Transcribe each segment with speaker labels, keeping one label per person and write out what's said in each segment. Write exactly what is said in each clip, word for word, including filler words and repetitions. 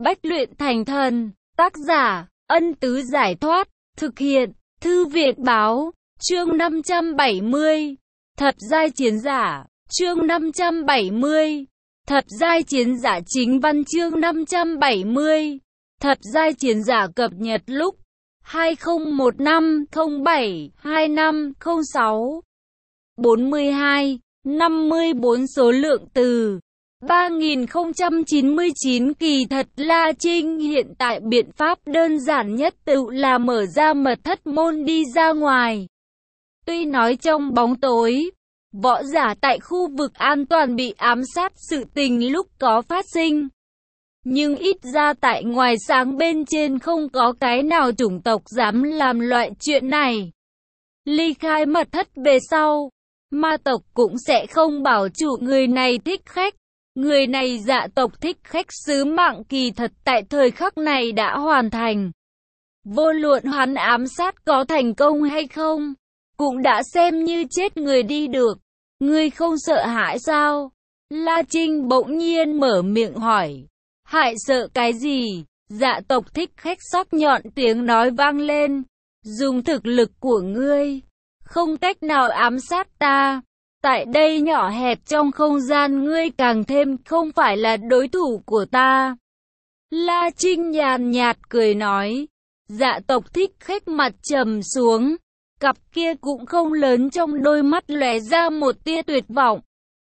Speaker 1: Bách luyện thành thần. Tác giả, Ân Tứ Giải Thoát. Thực hiện, Thư Viện Báo. Chương năm trăm bảy mươi. Thập giai chiến giả. Chương năm trăm bảy mươi. Thập giai chiến giả. Chính văn chương năm trăm bảy mươi. Thập giai chiến giả cập nhật lúc hai không một năm không bảy hai năm không sáu. bốn mươi hai, năm mươi bốn số lượng từ ba nghìn không trăm chín mươi chín. Kỳ thật La Trinh hiện tại biện pháp đơn giản nhất tự là mở ra mật thất môn đi ra ngoài. Tuy nói trong bóng tối, võ giả tại khu vực an toàn bị ám sát sự tình lúc có phát sinh, nhưng ít ra tại ngoài sáng bên trên không có cái nào chủng tộc dám làm loại chuyện này. Ly khai mật thất về sau, ma tộc cũng sẽ không bảo chủ người này thích khách. Người này dạ tộc thích khách sứ mạng kỳ thật tại thời khắc này đã hoàn thành. Vô luận hắn ám sát có thành công hay không, cũng đã xem như chết người đi được. Ngươi không sợ hãi sao? La Trinh bỗng nhiên mở miệng hỏi. Hại sợ cái gì? Dạ tộc thích khách sắc nhọn tiếng nói vang lên. Dùng thực lực của ngươi, không cách nào ám sát ta. Tại đây nhỏ hẹp trong không gian ngươi càng thêm không phải là đối thủ của ta. La Trinh nhàn nhạt cười nói. Dạ tộc thích khách mặt trầm xuống. Cặp kia cũng không lớn trong đôi mắt lóe ra một tia tuyệt vọng.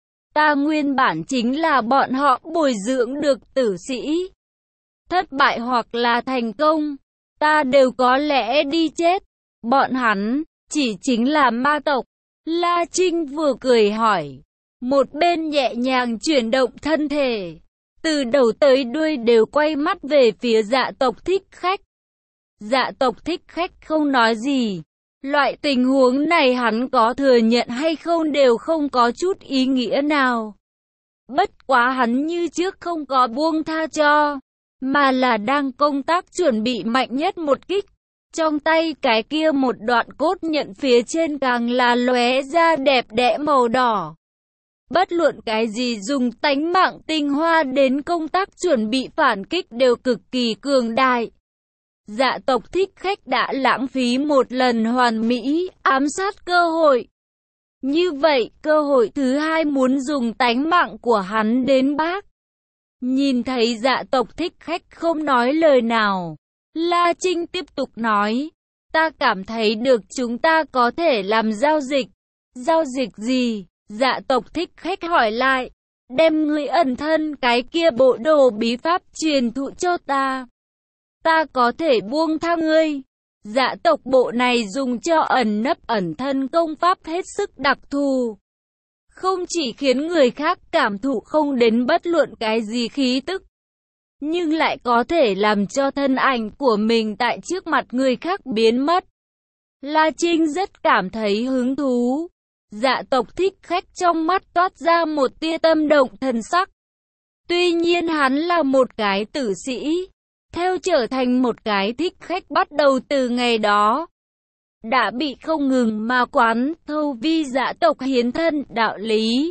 Speaker 1: Ta nguyên bản chính là bọn họ bồi dưỡng được tử sĩ. Thất bại hoặc là thành công, ta đều có lẽ đi chết. Bọn hắn chỉ chính là ma tộc. La Trinh vừa cười hỏi, một bên nhẹ nhàng chuyển động thân thể, từ đầu tới đuôi đều quay mắt về phía dạ tộc thích khách. Dạ tộc thích khách không nói gì. Loại tình huống này hắn có thừa nhận hay không đều không có chút ý nghĩa nào. Bất quá hắn như trước không có buông tha cho, mà là đang công tác chuẩn bị mạnh nhất một kích. Trong tay cái kia một đoạn cốt nhận phía trên càng là lóe ra đẹp đẽ màu đỏ. Bất luận cái gì dùng tánh mạng tinh hoa đến công tác chuẩn bị phản kích đều cực kỳ cường đại. Dạ tộc thích khách đã lãng phí một lần hoàn mỹ ám sát cơ hội. Như vậy cơ hội thứ hai muốn dùng tánh mạng của hắn đến bác. Nhìn thấy dạ tộc thích khách không nói lời nào, La Trinh tiếp tục nói. Ta cảm thấy được chúng ta có thể làm giao dịch. Giao dịch gì? Dạ tộc thích khách hỏi lại. Đem ngươi ẩn thân cái kia bộ đồ bí pháp truyền thụ cho ta. Ta có thể buông tha ngươi. Dạ tộc bộ này dùng cho ẩn nấp ẩn thân công pháp hết sức đặc thù. Không chỉ khiến người khác cảm thụ không đến bất luận cái gì khí tức, nhưng lại có thể làm cho thân ảnh của mình tại trước mặt người khác biến mất. La Trinh rất cảm thấy hứng thú. Dạ tộc thích khách trong mắt toát ra một tia tâm động thần sắc. Tuy nhiên hắn là một cái tử sĩ, theo trở thành một cái thích khách bắt đầu từ ngày đó, đã bị không ngừng ma quán thâu vi dạ tộc hiến thân đạo lý.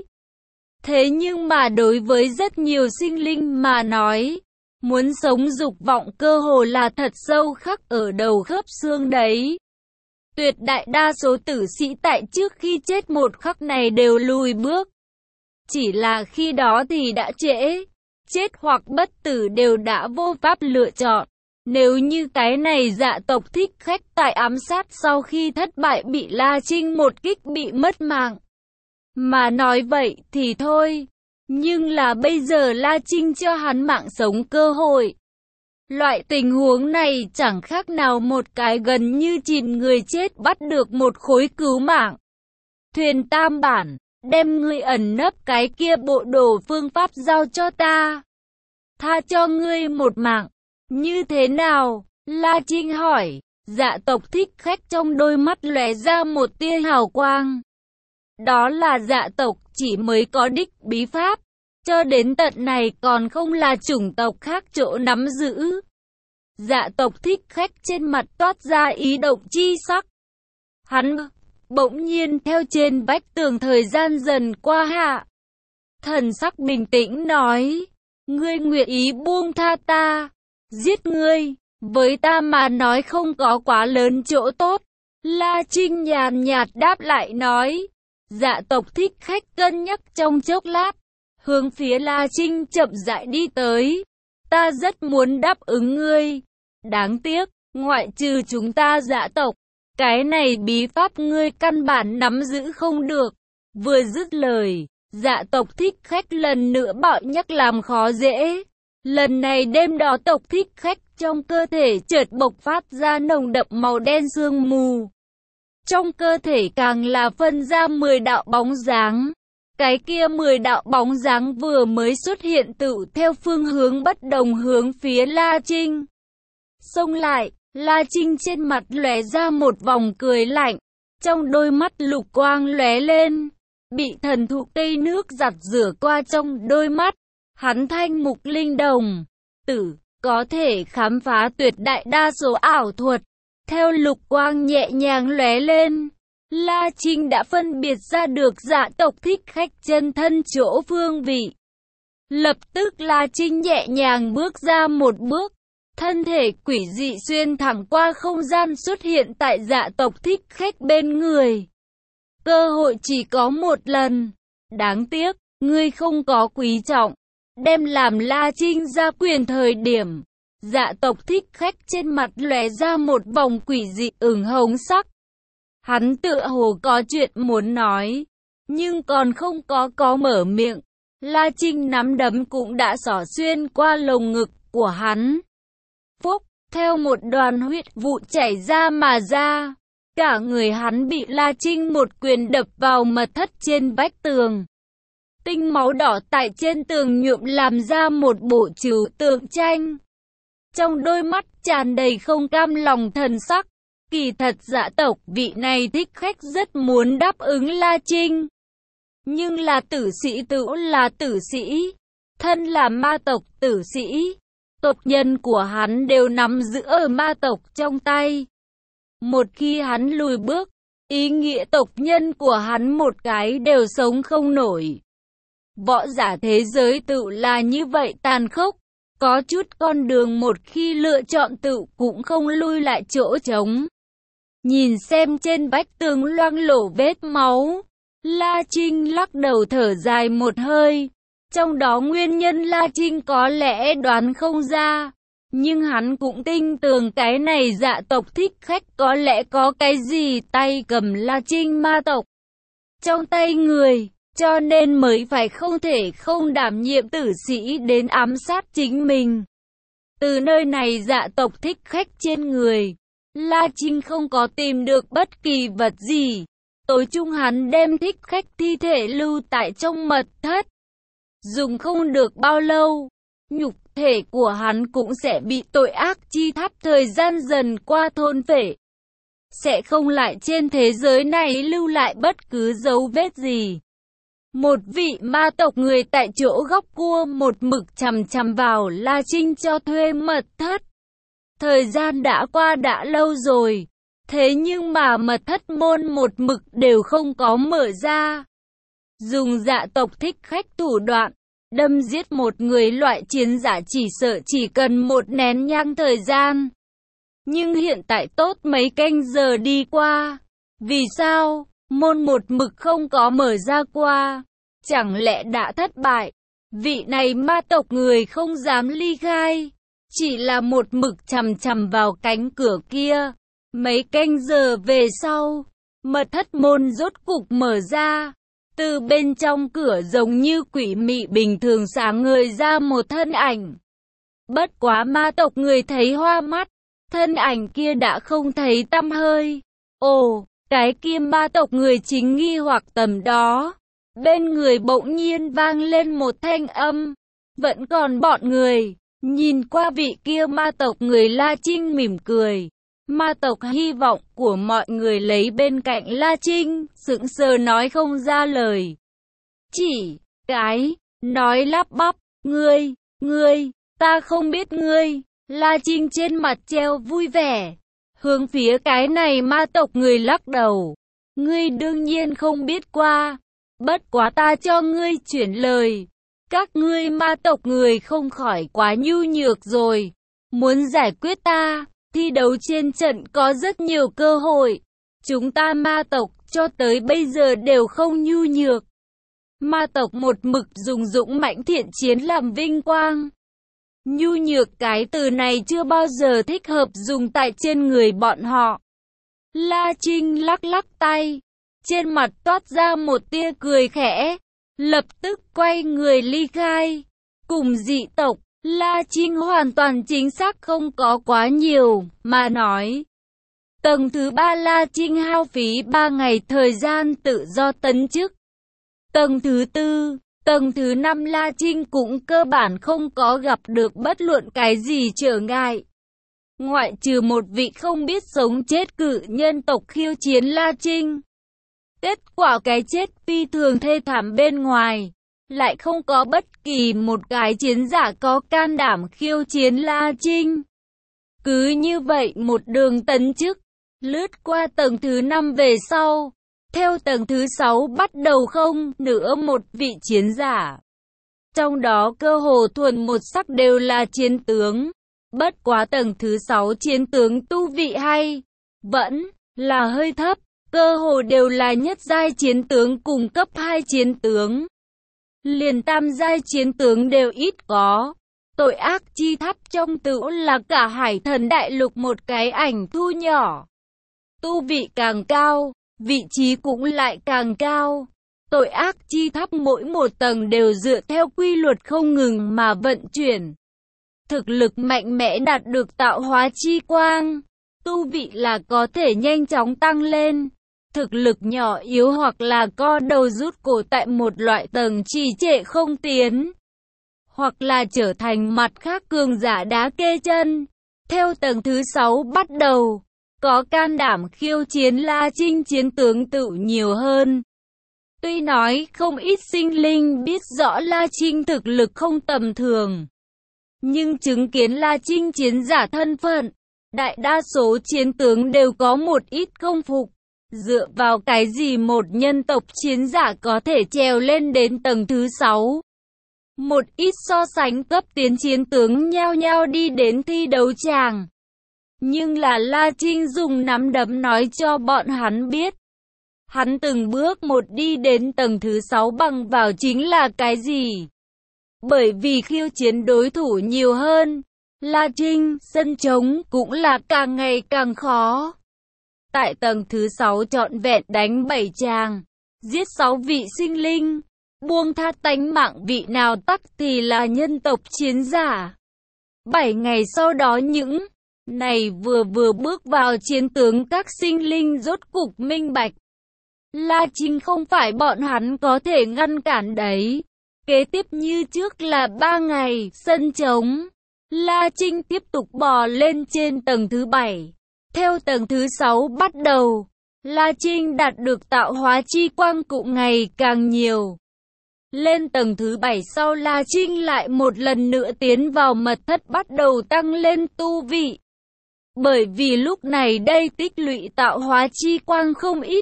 Speaker 1: Thế nhưng mà đối với rất nhiều sinh linh mà nói, muốn sống dục vọng cơ hồ là thật sâu khắc ở đầu khớp xương đấy. Tuyệt đại đa số tử sĩ tại trước khi chết một khắc này đều lùi bước. Chỉ là khi đó thì đã trễ. Chết hoặc bất tử đều đã vô pháp lựa chọn. Nếu như cái này dạ tộc thích khách tại ám sát sau khi thất bại bị La Trinh một kích bị mất mạng. Mà nói vậy thì thôi. Nhưng là bây giờ La Trinh cho hắn mạng sống cơ hội. Loại tình huống này chẳng khác nào một cái gần như chìm người chết bắt được một khối cứu mạng. Thuyền tam bản, đem ngươi ẩn nấp cái kia bộ đồ phương pháp giao cho ta. Tha cho ngươi một mạng. Như thế nào? La Trinh hỏi. Dạ tộc thích khách trong đôi mắt lóe ra một tia hào quang. Đó là dạ tộc chỉ mới có đích bí pháp. Cho đến tận này còn không là chủng tộc khác chỗ nắm giữ. Dạ tộc thích khách trên mặt toát ra ý động chi sắc. Hắn bỗng nhiên theo trên vách tường thời gian dần qua hạ. Thần sắc bình tĩnh nói. Ngươi nguyện ý buông tha ta. Giết ngươi, với ta mà nói không có quá lớn chỗ tốt. La Trinh nhàn nhạt đáp lại nói. Dạ tộc Thích Khách cân nhắc trong chốc lát, hướng phía La Trinh chậm rãi đi tới. Ta rất muốn đáp ứng ngươi, đáng tiếc, ngoại trừ chúng ta Dạ tộc, cái này bí pháp ngươi căn bản nắm giữ không được. Vừa dứt lời, Dạ tộc Thích Khách lần nữa bạo nhắc làm khó dễ. Lần này đêm đó tộc Thích Khách trong cơ thể chợt bộc phát ra nồng đậm màu đen sương mù. Trong cơ thể càng là phân ra mười đạo bóng dáng. Cái kia mười đạo bóng dáng vừa mới xuất hiện tự theo phương hướng bất đồng hướng phía La Trinh. Xông lại, La Trinh trên mặt lóe ra một vòng cười lạnh, trong đôi mắt lục quang lóe lên, bị thần thụ cây nước giặt rửa qua trong đôi mắt. Hắn thanh mục linh đồng tử, có thể khám phá tuyệt đại đa số ảo thuật. Theo lục quang nhẹ nhàng lóe lên, La Trinh đã phân biệt ra được Dạ tộc Thích Khách chân thân chỗ phương vị. Lập tức La Trinh nhẹ nhàng bước ra một bước, thân thể quỷ dị xuyên thẳng qua không gian xuất hiện tại Dạ tộc Thích Khách bên người. Cơ hội chỉ có một lần, đáng tiếc, ngươi không có quý trọng. Đem làm La Trinh ra quyền thời điểm, Dạ tộc Thích Khách trên mặt lóe ra một vòng quỷ dị ửng hồng sắc. Hắn tựa hồ có chuyện muốn nói, nhưng còn không có có mở miệng. La Trinh nắm đấm cũng đã xỏ xuyên qua lồng ngực của hắn. Phúc, theo một đoàn huyết vụ chảy ra mà ra, cả người hắn bị La Trinh một quyền đập vào mật thất trên vách tường. Tinh máu đỏ tại trên tường nhuộm làm ra một bộ trừu tượng tranh. Trong đôi mắt tràn đầy không cam lòng thần sắc. Kỳ thật Dạ tộc vị này Thích Khách rất muốn đáp ứng La Trinh. Nhưng là tử sĩ tự là tử sĩ, thân là ma tộc tử sĩ, tộc nhân của hắn đều nắm giữ ở ma tộc trong tay. Một khi hắn lùi bước, ý nghĩa tộc nhân của hắn một cái đều sống không nổi. Võ giả thế giới tự là như vậy tàn khốc, có chút con đường một khi lựa chọn tự cũng không lui lại chỗ trống. Nhìn xem trên vách tường loang lổ vết máu, La Trinh lắc đầu thở dài một hơi. Trong đó nguyên nhân La Trinh có lẽ đoán không ra, nhưng hắn cũng tin tưởng cái này Dạ tộc Thích Khách có lẽ có cái gì tay cầm La Trinh ma tộc trong tay người, cho nên mới phải không thể không đảm nhiệm tử sĩ đến ám sát chính mình. Từ nơi này Dạ tộc Thích Khách trên người, La Trinh không có tìm được bất kỳ vật gì. Tối chung hắn đem Thích Khách thi thể lưu tại trong mật thất. Dùng không được bao lâu, nhục thể của hắn cũng sẽ bị tội ác chi tháp thời gian dần qua thôn phệ. Sẽ không lại trên thế giới này lưu lại bất cứ dấu vết gì. Một vị ma tộc người tại chỗ góc cua một mực chằm chằm vào La Trinh cho thuê mật thất. Thời gian đã qua đã lâu rồi, thế nhưng mà mật thất môn một mực đều không có mở ra. Dùng Dạ tộc Thích Khách thủ đoạn, đâm giết một người loại chiến giả chỉ sợ chỉ cần một nén nhang thời gian. Nhưng hiện tại tốt mấy canh giờ đi qua, vì sao môn một mực không có mở ra qua? Chẳng lẽ đã thất bại? Vị này ma tộc người không dám ly khai, chỉ là một mực chằm chằm vào cánh cửa kia. Mấy canh giờ về sau, mật thất môn rốt cục mở ra. Từ bên trong cửa giống như quỷ mị bình thường sáng ngời ra một thân ảnh. Bất quá ma tộc người thấy hoa mắt, thân ảnh kia đã không thấy tăm hơi. Ồ, cái kia ma tộc người chính nghi hoặc tầm đó. Bên người bỗng nhiên vang lên một thanh âm. Vẫn còn bọn người. Nhìn qua vị kia ma tộc người La Trinh mỉm cười. Ma tộc hy vọng của mọi người lấy bên cạnh La Trinh, sững sờ nói không ra lời. Chỉ cái, nói lắp bắp, ngươi, ngươi, ta không biết ngươi. La Trinh trên mặt treo vui vẻ, hướng phía cái này ma tộc người lắc đầu. Ngươi đương nhiên không biết qua, bất quá ta cho ngươi chuyển lời. Các ngươi ma tộc người không khỏi quá nhu nhược rồi. Muốn giải quyết ta, thi đấu trên trận có rất nhiều cơ hội. Chúng ta ma tộc cho tới bây giờ đều không nhu nhược. Ma tộc một mực dùng dũng mãnh thiện chiến làm vinh quang. Nhu nhược cái từ này chưa bao giờ thích hợp dùng tại trên người bọn họ. La Trinh lắc lắc tay, trên mặt toát ra một tia cười khẽ, lập tức quay người ly khai. Cùng dị tộc, La Trinh hoàn toàn chính xác không có quá nhiều, mà nói. Tầng thứ ba La Trinh hao phí ba ngày thời gian tự do tấn chức. Tầng thứ tư, tầng thứ năm La Trinh cũng cơ bản không có gặp được bất luận cái gì trở ngại. Ngoại trừ một vị không biết sống chết cự nhân tộc khiêu chiến La Trinh. Kết quả cái chết phi thường thê thảm bên ngoài, lại không có bất kỳ một cái chiến giả có can đảm khiêu chiến La Trinh. Cứ như vậy một đường tấn chức, lướt qua tầng thứ năm về sau, theo tầng thứ sáu bắt đầu không nữa một vị chiến giả. Trong đó cơ hồ thuần một sắc đều là chiến tướng. Bất quá tầng thứ sáu chiến tướng tu vị hay vẫn là hơi thấp, cơ hồ đều là nhất giai chiến tướng cùng cấp hai chiến tướng. Liền tam giai chiến tướng đều ít có. Tội ác chi tháp trong tửu là cả hải thần đại lục một cái ảnh thu nhỏ. Tu vị càng cao, vị trí cũng lại càng cao. Tội ác chi tháp mỗi một tầng đều dựa theo quy luật không ngừng mà vận chuyển. Thực lực mạnh mẽ đạt được tạo hóa chi quang, tu vị là có thể nhanh chóng tăng lên. Thực lực nhỏ yếu hoặc là co đầu rút cổ tại một loại tầng trì trệ không tiến, hoặc là trở thành mặt khác cường giả đá kê chân. Theo tầng thứ sáu bắt đầu, có can đảm khiêu chiến La Trinh chiến tướng tự nhiều hơn. Tuy nói không ít sinh linh biết rõ La Trinh thực lực không tầm thường, nhưng chứng kiến La Trinh chiến giả thân phận, đại đa số chiến tướng đều có một ít không phục. Dựa vào cái gì một nhân tộc chiến giả có thể trèo lên đến tầng thứ sáu? Một ít so sánh cấp tiến chiến tướng nhao nhao đi đến thi đấu tràng. Nhưng là La Trinh dùng nắm đấm nói cho bọn hắn biết. Hắn từng bước một đi đến tầng thứ sáu bằng vào chính là cái gì? Bởi vì khiêu chiến đối thủ nhiều hơn, La Trinh sân trống cũng là càng ngày càng khó. Tại tầng thứ sáu trọn vẹn đánh bảy tràng, giết sáu vị sinh linh, buông tha tánh mạng vị nào tắc thì là nhân tộc chiến giả. Bảy ngày sau đó những này vừa vừa bước vào chiến tướng các sinh linh rốt cục minh bạch. La Trinh không phải bọn hắn có thể ngăn cản đấy. Kế tiếp như trước là ba ngày, sân trống. La Trinh tiếp tục bò lên trên tầng thứ bảy. Theo tầng thứ sáu bắt đầu, La Trinh đạt được tạo hóa chi quang cũng ngày càng nhiều. Lên tầng thứ bảy sau La Trinh lại một lần nữa tiến vào mật thất bắt đầu tăng lên tu vị. Bởi vì lúc này đây tích lũy tạo hóa chi quang không ít.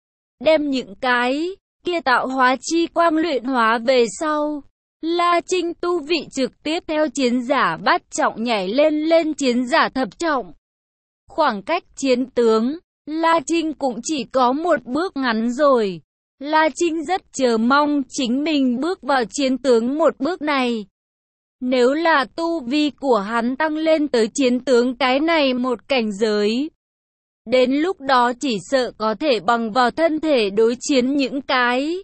Speaker 1: Đem những cái kia tạo hóa chi quang luyện hóa về sau, La Trinh tu vị trực tiếp theo chiến giả bát trọng nhảy lên lên chiến giả thập trọng. Khoảng cách chiến tướng, La Trinh cũng chỉ có một bước ngắn rồi. La Trinh rất chờ mong chính mình bước vào chiến tướng một bước này. Nếu là tu vi của hắn tăng lên tới chiến tướng cái này một cảnh giới, đến lúc đó chỉ sợ có thể bằng vào thân thể đối chiến những cái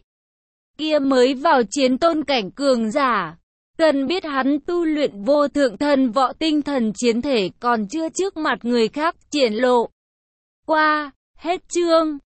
Speaker 1: kia mới vào chiến tôn cảnh cường giả. Cần biết hắn tu luyện vô thượng thần võ tinh thần chiến thể còn chưa trước mặt người khác triển lộ. Qua, hết chương.